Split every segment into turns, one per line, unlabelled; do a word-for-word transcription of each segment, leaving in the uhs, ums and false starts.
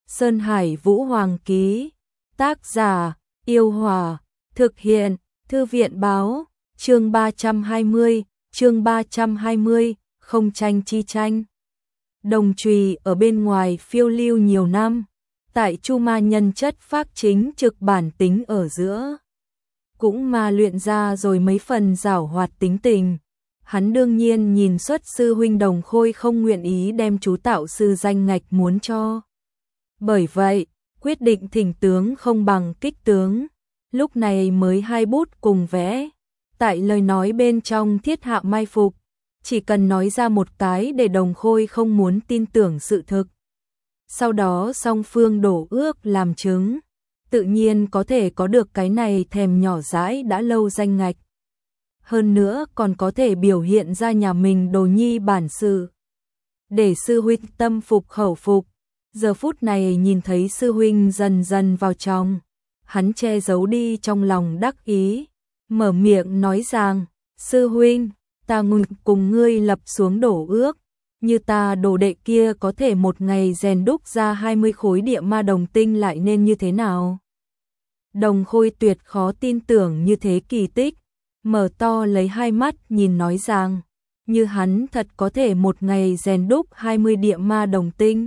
Sơn Hải Vũ Hoàng ký. Tác giả: Yêu Hòa. Thực hiện: Thư viện báo. Chương ba trăm hai mươi, chương ba trăm hai mươi, không tranh chi tranh. Đồng Trùy ở bên ngoài phiêu lưu nhiều năm, tại Chu Ma nhân chất phác chính trực bản tính ở giữa, cũng mà luyện ra rồi mấy phần giảo hoạt tính tình. Hắn đương nhiên nhìn xuất sư huynh Đồng Khôi không nguyện ý đem chú tạo sư danh ngạch muốn cho. Bởi vậy, quyết định thỉnh tướng không bằng kích tướng, lúc này mới hai bút cùng vẽ. Tại lời nói bên trong thiết hạ mai phục, chỉ cần nói ra một cái để Đồng Khôi không muốn tin tưởng sự thực. Sau đó song phương đổ ước làm chứng, tự nhiên có thể có được cái này thèm nhỏ dãi đã lâu danh ngạch. Hơn nữa còn có thể biểu hiện ra nhà mình đồ nhi bản sự, để sư huynh tâm phục khẩu phục. Giờ phút này nhìn thấy sư huynh dần dần vào trong, hắn che giấu đi trong lòng đắc ý, mở miệng nói rằng: sư huynh, ta nguyện cùng ngươi lập xuống đổ ước, như ta đồ đệ kia có thể một ngày rèn đúc ra hai mươi khối địa ma đồng tinh lại nên như thế nào? Đồng Khôi tuyệt khó tin tưởng như thế kỳ tích, mở to lấy hai mắt nhìn nói rằng: như hắn thật có thể một ngày rèn đúc hai mươi địa ma đồng tinh.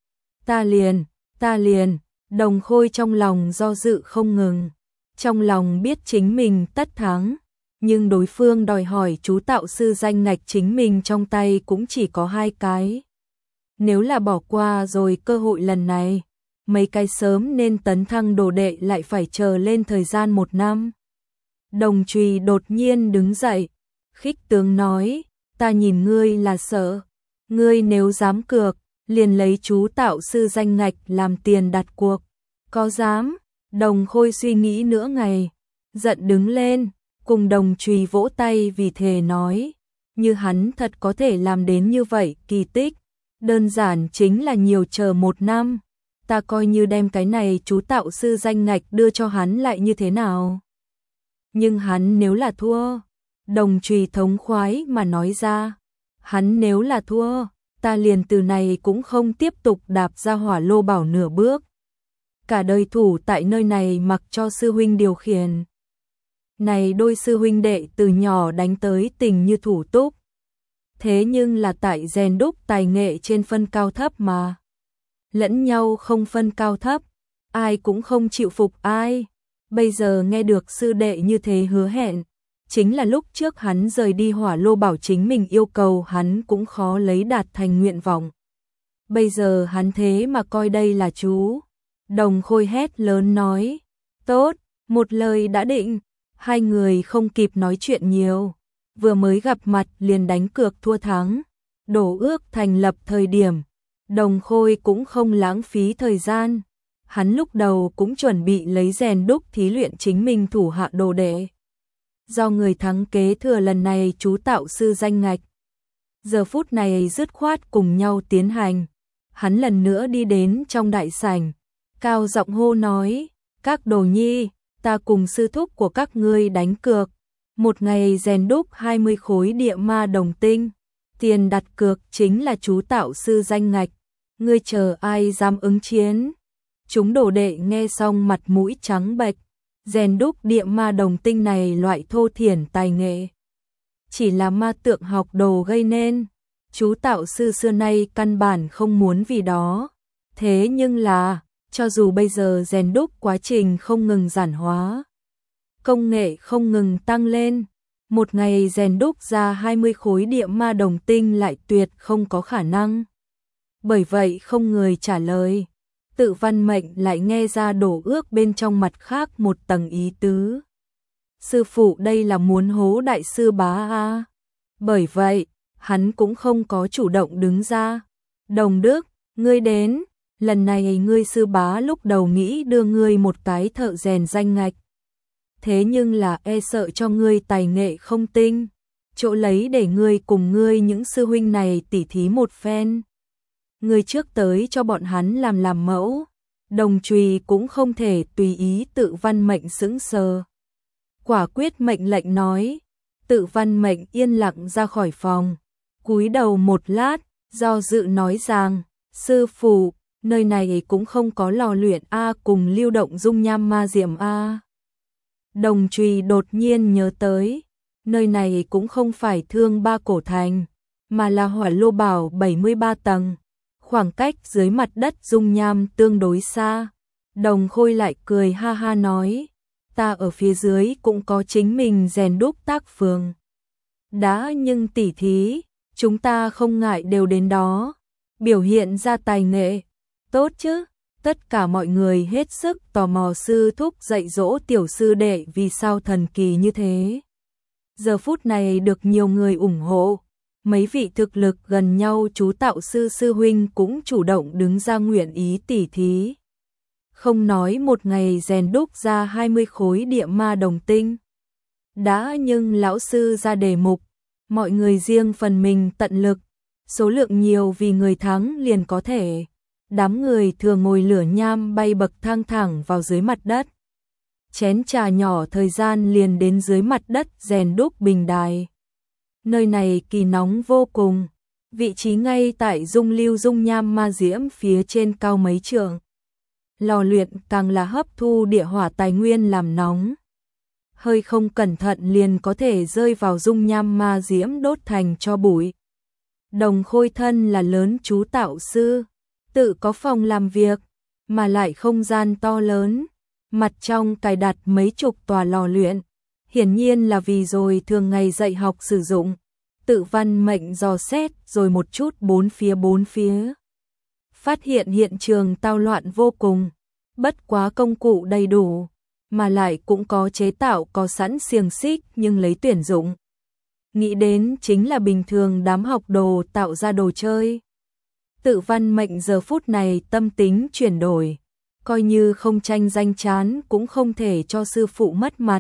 Ta liền, ta liền, Đồng Khôi trong lòng do dự không ngừng, trong lòng biết chính mình tất thắng, nhưng đối phương đòi hỏi chú tạo sư danh ngạch chính mình trong tay cũng chỉ có hai cái. Nếu là bỏ qua rồi cơ hội lần này, mấy cái sớm nên tấn thăng đồ đệ lại phải chờ lên thời gian một năm. Đồng Trùy đột nhiên đứng dậy, khích tướng nói: ta nhìn ngươi là sợ, ngươi nếu dám cược, liền lấy chú tạo sư danh ngạch làm tiền đặt cuộc. Có dám? Đồng Khôi suy nghĩ nửa ngày, giận đứng lên, cùng Đồng Trùy vỗ tay vì thề nói: như hắn thật có thể làm đến như vậy kỳ tích, đơn giản chính là nhiều chờ một năm, ta coi như đem cái này chú tạo sư danh ngạch đưa cho hắn lại như thế nào. Nhưng hắn nếu là thua, Đồng Trùy thống khoái mà nói ra, hắn nếu là thua, ta liền từ này cũng không tiếp tục đạp ra Hỏa Lô Bảo nửa bước, cả đời thủ tại nơi này mặc cho sư huynh điều khiển. Này đôi sư huynh đệ từ nhỏ đánh tới tình như thủ túc, thế nhưng là tại rèn đúc tài nghệ trên phân cao thấp mà, lẫn nhau không phân cao thấp, ai cũng không chịu phục ai. Bây giờ nghe được sư đệ như thế hứa hẹn, chính là lúc trước hắn rời đi Hỏa Lô Bảo chính mình yêu cầu hắn cũng khó lấy đạt thành nguyện vọng. Bây giờ hắn thế mà coi đây là chú. Đồng Khôi hét lớn nói: tốt, một lời đã định. Hai người không kịp nói chuyện nhiều, vừa mới gặp mặt liền đánh cược thua thắng. Đổ ước thành lập thời điểm, Đồng Khôi cũng không lãng phí thời gian. Hắn lúc đầu cũng chuẩn bị lấy rèn đúc thí luyện chính mình thủ hạ đồ đệ, do người thắng kế thừa lần này chú tạo sư danh ngạch. Giờ phút này dứt khoát cùng nhau tiến hành. Hắn lần nữa đi đến trong đại sảnh, cao giọng hô nói: các đồ nhi, ta cùng sư thúc của các ngươi đánh cược, một ngày rèn đúc hai mươi khối địa ma đồng tinh, tiền đặt cược chính là chú tạo sư danh ngạch, ngươi chờ ai dám ứng chiến. Chúng đồ đệ nghe xong mặt mũi trắng bệch, rèn đúc địa ma đồng tinh này loại thô thiển tài nghệ, chỉ là ma tượng học đồ gây nên, chú tạo sư xưa nay căn bản không muốn vì đó. Thế nhưng là, cho dù bây giờ rèn đúc quá trình không ngừng giản hóa, công nghệ không ngừng tăng lên, một ngày rèn đúc ra hai mươi khối địa ma đồng tinh lại tuyệt không có khả năng. Bởi vậy không người trả lời. Tự Văn Mệnh lại nghe ra đổ ước bên trong mặt khác một tầng ý tứ. Sư phụ đây là muốn hố đại sư bá a. Bởi vậy, hắn cũng không có chủ động đứng ra. Đồng Đức, ngươi đến, lần này ngươi sư bá lúc đầu nghĩ đưa ngươi một cái thợ rèn danh ngạch. Thế nhưng là e sợ cho ngươi tài nghệ không tinh, chỗ lấy để ngươi cùng ngươi những sư huynh này tỉ thí một phen. Ngươi trước tới cho bọn hắn làm làm mẫu. Đồng Trùy cũng không thể tùy ý Tự Văn Mệnh sững sờ, quả quyết mệnh lệnh nói. Tự Văn Mệnh yên lặng ra khỏi phòng, cúi đầu một lát, do dự nói rằng: sư phụ, nơi này cũng không có lò luyện A cùng lưu động dung nham ma diệm A. Đồng Trùy đột nhiên nhớ tới, nơi này cũng không phải Thương Ba cổ thành, mà là Hỏa Lô Bảo bảy mươi ba tầng, khoảng cách dưới mặt đất dung nham tương đối xa. Đồng Khôi lại cười ha ha nói, ta ở phía dưới cũng có chính mình rèn đúc tác phường. Đã nhưng tỉ thí, chúng ta không ngại đều đến đó, biểu hiện ra tài nghệ, tốt chứ? Tất cả mọi người hết sức tò mò sư thúc dạy dỗ tiểu sư đệ vì sao thần kỳ như thế. Giờ phút này được nhiều người ủng hộ, mấy vị thực lực gần nhau chú tạo sư sư huynh cũng chủ động đứng ra nguyện ý tỉ thí. Không nói một ngày rèn đúc ra hai mươi khối địa ma đồng tinh. Đã nhưng lão sư ra đề mục, mọi người riêng phần mình tận lực, số lượng nhiều vì người thắng liền có thể. Đám người thường ngồi lửa nham bay bậc thang thẳng vào dưới mặt đất. Chén trà nhỏ thời gian liền đến dưới mặt đất rèn đúc bình đài. Nơi này kỳ nóng vô cùng, vị trí ngay tại dung lưu dung nham ma diễm phía trên cao mấy trượng. Lò luyện càng là hấp thu địa hỏa tài nguyên làm nóng. Hơi không cẩn thận liền có thể rơi vào dung nham ma diễm đốt thành tro bụi. Đồng Khôi thân là lớn chú tạo sư, tự có phòng làm việc, mà lại không gian to lớn, mặt trong cài đặt mấy chục tòa lò luyện, hiển nhiên là vì rồi thường ngày dạy học sử dụng, tự văn mệnh dò xét rồi một chút bốn phía bốn phía. Phát hiện hiện trường tao loạn vô cùng, bất quá công cụ đầy đủ, mà lại cũng có chế tạo có sẵn xiềng xích nhưng lấy tuyển dụng. Nghĩ đến chính là bình thường đám học đồ tạo ra đồ chơi. Tự văn mệnh giờ phút này tâm tính chuyển đổi, coi như không tranh danh chán cũng không thể cho sư phụ mất mặt.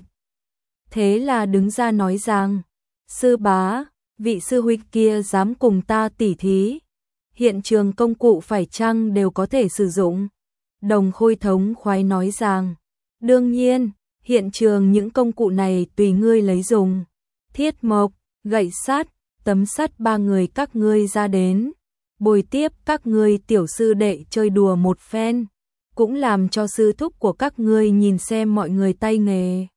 Thế là đứng ra nói rằng, sư bá, vị sư huynh kia dám cùng ta tỉ thí, hiện trường công cụ phải chăng đều có thể sử dụng. Đồng Khôi thống khoái nói rằng, đương nhiên, hiện trường những công cụ này tùy ngươi lấy dùng. Thiết mộc, gậy sắt, tấm sắt ba người các ngươi ra đến, bồi tiếp các ngươi tiểu sư đệ chơi đùa một phen, cũng làm cho sư thúc của các ngươi nhìn xem mọi người tay nghề.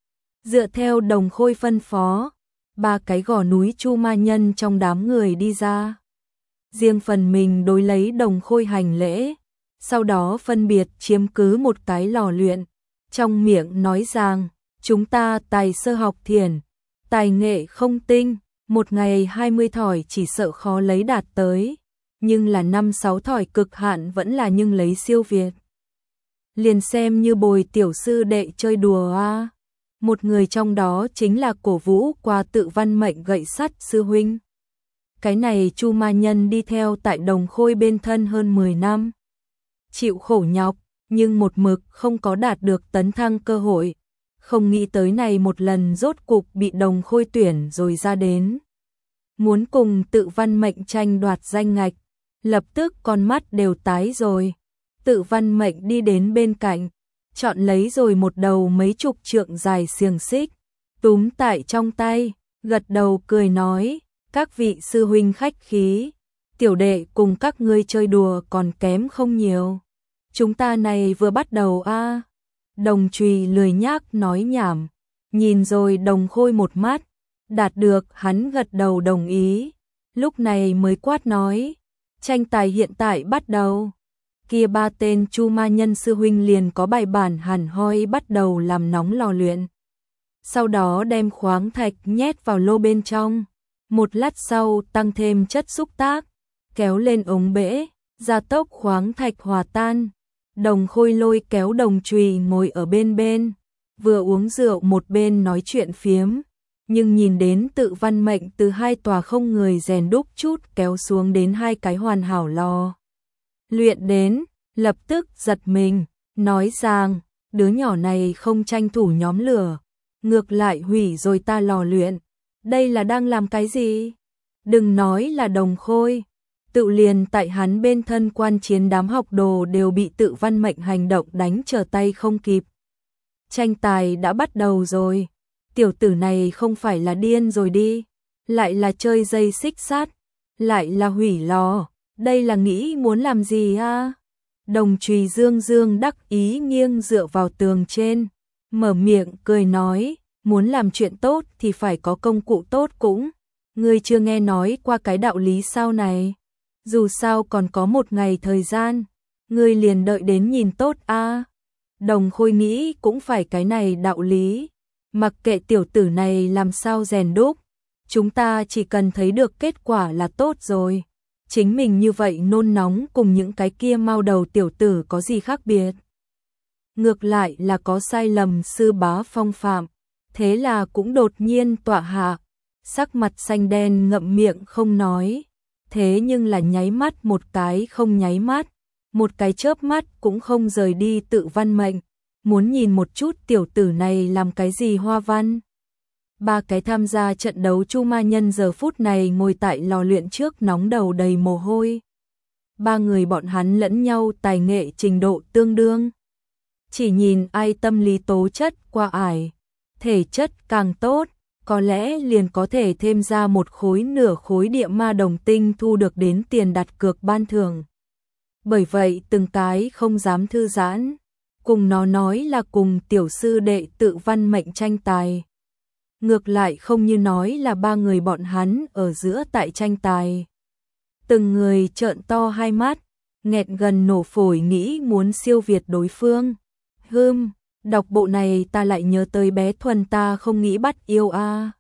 Dựa theo Đồng Khôi phân phó, ba cái gò núi chu ma nhân trong đám người đi ra. Riêng phần mình đối lấy Đồng Khôi hành lễ, sau đó phân biệt chiếm cứ một cái lò luyện, trong miệng nói rằng, chúng ta tài sơ học thiền, tài nghệ không tinh, một ngày hai mươi thỏi chỉ sợ khó lấy đạt tới, nhưng là năm sáu thỏi cực hạn vẫn là nhưng lấy siêu việt. Liền xem như bồi tiểu sư đệ chơi đùa a. Một người trong đó chính là cổ vũ qua tự văn mệnh gậy sắt sư huynh. Cái này Chu ma nhân đi theo tại Đồng Khôi bên thân hơn mười năm. Chịu khổ nhọc, nhưng một mực không có đạt được tấn thăng cơ hội. Không nghĩ tới này một lần rốt cục bị Đồng Khôi tuyển rồi ra đến. Muốn cùng tự văn mệnh tranh đoạt danh ngạch, lập tức con mắt đều tái rồi. Tự văn mệnh đi đến bên cạnh, chọn lấy rồi một đầu mấy chục trượng dài xiềng xích, túm tại trong tay, gật đầu cười nói, các vị sư huynh khách khí, tiểu đệ cùng các ngươi chơi đùa còn kém không nhiều. Chúng ta này vừa bắt đầu a. À. Đồng Trùy lười nhác nói nhảm, nhìn rồi Đồng Khôi một mắt, đạt được hắn gật đầu đồng ý, lúc này mới quát nói, tranh tài hiện tại bắt đầu. Kia ba tên Chu ma nhân sư huynh liền có bài bản hẳn hoi bắt đầu làm nóng lò luyện. Sau đó đem khoáng thạch nhét vào lô bên trong, một lát sau tăng thêm chất xúc tác, kéo lên ống bể, gia tốc khoáng thạch hòa tan. Đồng Khôi lôi kéo Đồng Trùy ngồi ở bên bên, vừa uống rượu một bên nói chuyện phiếm, nhưng nhìn đến tự văn mệnh từ hai tòa không người rèn đúc chút kéo xuống đến hai cái hoàn hảo lò luyện đến, lập tức giật mình, nói rằng, đứa nhỏ này không tranh thủ nhóm lửa, ngược lại hủy rồi ta lò luyện, đây là đang làm cái gì? Đừng nói là Đồng Khôi, tự liền tại hắn bên thân quan chiến đám học đồ đều bị tự văn mệnh hành động đánh trở tay không kịp. Tranh tài đã bắt đầu rồi, tiểu tử này không phải là điên rồi đi, lại là chơi dây xích sắt, lại là hủy lò. Đây là nghĩ muốn làm gì a? Đồng Trùy dương dương đắc ý nghiêng dựa vào tường trên, mở miệng cười nói, muốn làm chuyện tốt thì phải có công cụ tốt cũng. Ngươi chưa nghe nói qua cái đạo lý sao này? Dù sao còn có một ngày thời gian, ngươi liền đợi đến nhìn tốt a. Đồng Khôi nghĩ cũng phải cái này đạo lý, mặc kệ tiểu tử này làm sao rèn đúc, chúng ta chỉ cần thấy được kết quả là tốt rồi. Chính mình như vậy nôn nóng cùng những cái kia mau đầu tiểu tử có gì khác biệt. Ngược lại là có sai lầm sư bá phong phạm, thế là cũng đột nhiên tọa hạ, sắc mặt xanh đen ngậm miệng không nói, thế nhưng là nháy mắt một cái không nháy mắt, một cái chớp mắt cũng không rời đi tự văn mệnh, muốn nhìn một chút tiểu tử này làm cái gì hoa văn. Ba cái tham gia trận đấu Chu Ma Nhân giờ phút này ngồi tại lò luyện trước nóng đầu đầy mồ hôi. Ba người bọn hắn lẫn nhau tài nghệ trình độ tương đương. Chỉ nhìn ai tâm lý tố chất qua ải, thể chất càng tốt, có lẽ liền có thể thêm ra một khối nửa khối địa ma đồng tinh thu được đến tiền đặt cược ban thưởng. Bởi vậy từng cái không dám thư giãn, cùng nó nói là cùng tiểu sư đệ tự văn mệnh tranh tài. Ngược lại không như nói là ba người bọn hắn ở giữa tại tranh tài. Từng người trợn to hai mắt, nghẹn gần nổ phổi nghĩ muốn siêu việt đối phương. Hừm, đọc bộ này ta lại nhớ tới bé Thuần ta không nghĩ bắt yêu a.